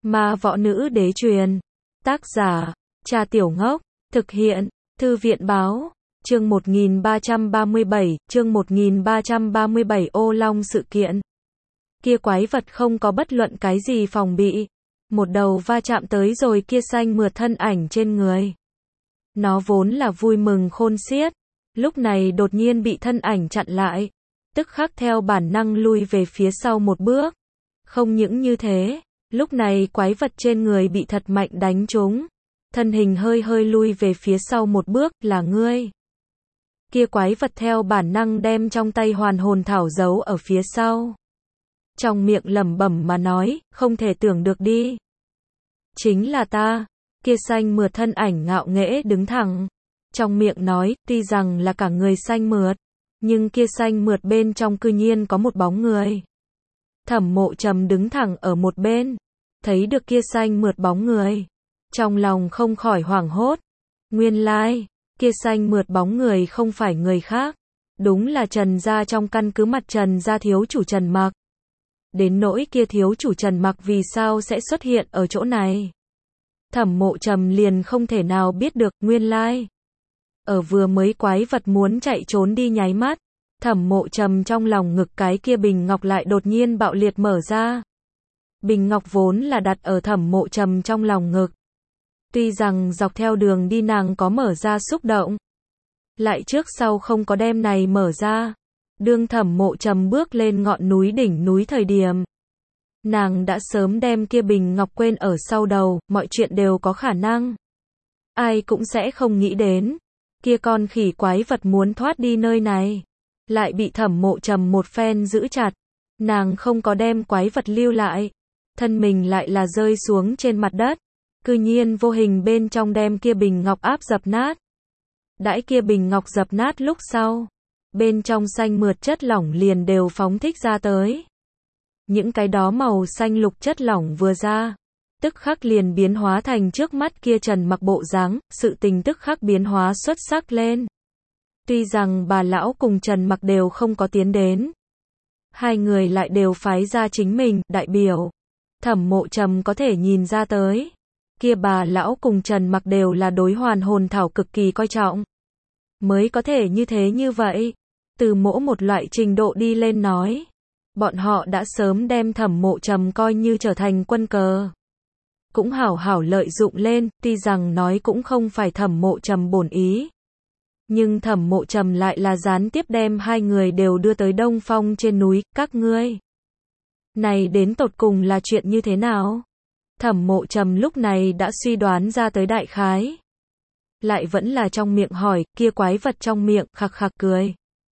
Ma võ nữ đế truyền. Tác giả, Trà Tiểu Ngốc. Thực hiện, Thư viện báo. Chương 1337, Ô Long sự kiện. Kia quái vật không có bất luận cái gì phòng bị. Một đầu va chạm tới rồi kia xanh mượt thân ảnh trên người. Nó vốn là vui mừng khôn xiết. Lúc này đột nhiên bị thân ảnh chặn lại. Tức khắc theo bản năng lui về phía sau một bước. Không những như thế, lúc này quái vật trên người bị thật mạnh đánh trúng. Thân hình hơi hơi lui về phía sau một bước, là ngươi. Kia quái vật theo bản năng đem trong tay hoàn hồn thảo giấu ở phía sau. Trong miệng lẩm bẩm mà nói, không thể tưởng được đi. Chính là ta. Kia xanh mượt thân ảnh ngạo nghễ đứng thẳng. Trong miệng nói, tuy rằng là cả người xanh mượt, nhưng kia xanh mượt bên trong cư nhiên có một bóng người. Thẩm Mộ Trầm đứng thẳng ở một bên, thấy được kia xanh mượt bóng người. Trong lòng không khỏi hoảng hốt. Nguyên lai, kia xanh mượt bóng người không phải người khác. Đúng là Trần gia trong căn cứ mặt Trần gia thiếu chủ Trần Mặc. Đến nỗi kia thiếu chủ Trần Mặc vì sao sẽ xuất hiện ở chỗ này. Thẩm Mộ Trầm liền không thể nào biết được, nguyên lai. Ở vừa mới quái vật muốn chạy trốn đi nháy mắt, Thẩm Mộ Trầm trong lòng ngực cái kia bình ngọc lại đột nhiên bạo liệt mở ra. Bình ngọc vốn là đặt ở Thẩm Mộ Trầm trong lòng ngực. Tuy rằng dọc theo đường đi nàng có mở ra xúc động, lại trước sau không có đem này mở ra. Đương Thẩm Mộ Trầm bước lên ngọn núi đỉnh núi thời điểm, nàng đã sớm đem kia bình ngọc quên ở sau đầu, mọi chuyện đều có khả năng. Ai cũng sẽ không nghĩ đến, kia con khỉ quái vật muốn thoát đi nơi này, lại bị Thẩm Mộ Trầm một phen giữ chặt. Nàng không có đem quái vật lưu lại, thân mình lại là rơi xuống trên mặt đất, cư nhiên vô hình bên trong đem kia bình ngọc áp dập nát. Đãi kia bình ngọc dập nát lúc sau, bên trong xanh mượt chất lỏng liền đều phóng thích ra tới. Những cái đó màu xanh lục chất lỏng vừa ra, tức khắc liền biến hóa thành trước mắt kia Trần Mặc bộ dáng, sự tình tức khắc biến hóa xuất sắc lên. Tuy rằng bà lão cùng Trần Mặc đều không có tiến đến, hai người lại đều phái ra chính mình, đại biểu. Thẩm Mộ Trầm có thể nhìn ra tới, kia bà lão cùng Trần Mặc đều là đối hoàn hồn thảo cực kỳ coi trọng. Mới có thể như thế như vậy. Từ mỗi một loại trình độ đi lên nói, bọn họ đã sớm đem Thẩm Mộ Trầm coi như trở thành quân cờ. Cũng hảo hảo lợi dụng lên, tuy rằng nói cũng không phải Thẩm Mộ Trầm bổn ý. Nhưng Thẩm Mộ Trầm lại là gián tiếp đem hai người đều đưa tới Đông Phong trên núi, các ngươi. Này đến tột cùng là chuyện như thế nào? Thẩm Mộ Trầm lúc này đã suy đoán ra tới đại khái. Lại vẫn là trong miệng hỏi, kia quái vật trong miệng, khặc khặc cười.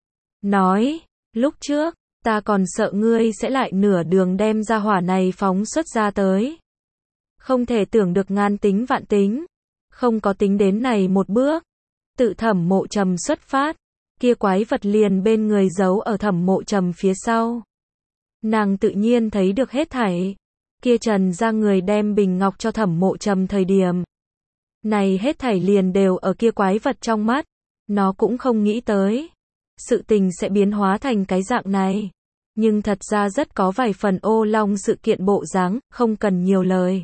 Nói, lúc trước, ta còn sợ ngươi sẽ lại nửa đường đem ra hỏa này phóng xuất ra tới. Không thể tưởng được ngàn tính vạn tính. Không có tính đến này một bước. Tự Thẩm Mộ Trầm xuất phát, kia quái vật liền bên người giấu ở Thẩm Mộ Trầm phía sau. Nàng tự nhiên thấy được hết thảy. Kia Trần ra người đem bình ngọc cho Thẩm Mộ Trầm thời điểm. Này hết thảy liền đều ở kia quái vật trong mắt. Nó cũng không nghĩ tới. Sự tình sẽ biến hóa thành cái dạng này. Nhưng thật ra rất có vài phần ô long sự kiện bộ dáng, không cần nhiều lời.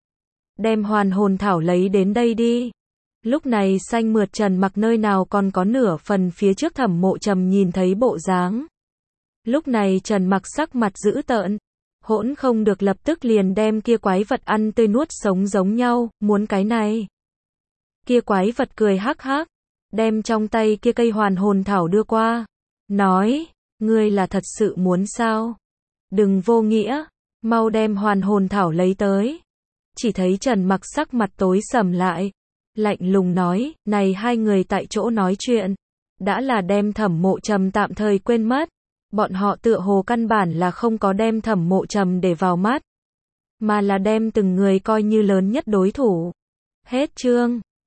Đem hoàn hồn thảo lấy đến đây đi. Lúc này xanh mượt Trần Mặc nơi nào còn có nửa phần phía trước Thẩm Mộ Trầm nhìn thấy bộ dáng. Lúc này Trần Mặc sắc mặt dữ tợn. Hỗn không được lập tức liền đem kia quái vật ăn tươi nuốt sống giống nhau, muốn cái này. Kia quái vật cười hắc hắc, đem trong tay kia cây hoàn hồn thảo đưa qua. Nói, ngươi là thật sự muốn sao? Đừng vô nghĩa, mau đem hoàn hồn thảo lấy tới. Chỉ thấy Trần Mặc sắc mặt tối sầm lại. Lạnh lùng nói, này hai người tại chỗ nói chuyện. Đã là đem Thẩm Mộ Trầm tạm thời quên mất. Bọn họ tựa hồ căn bản là không có đem Thẩm Mộ Trầm để vào mắt. Mà là đem từng người coi như lớn nhất đối thủ. Hết chương.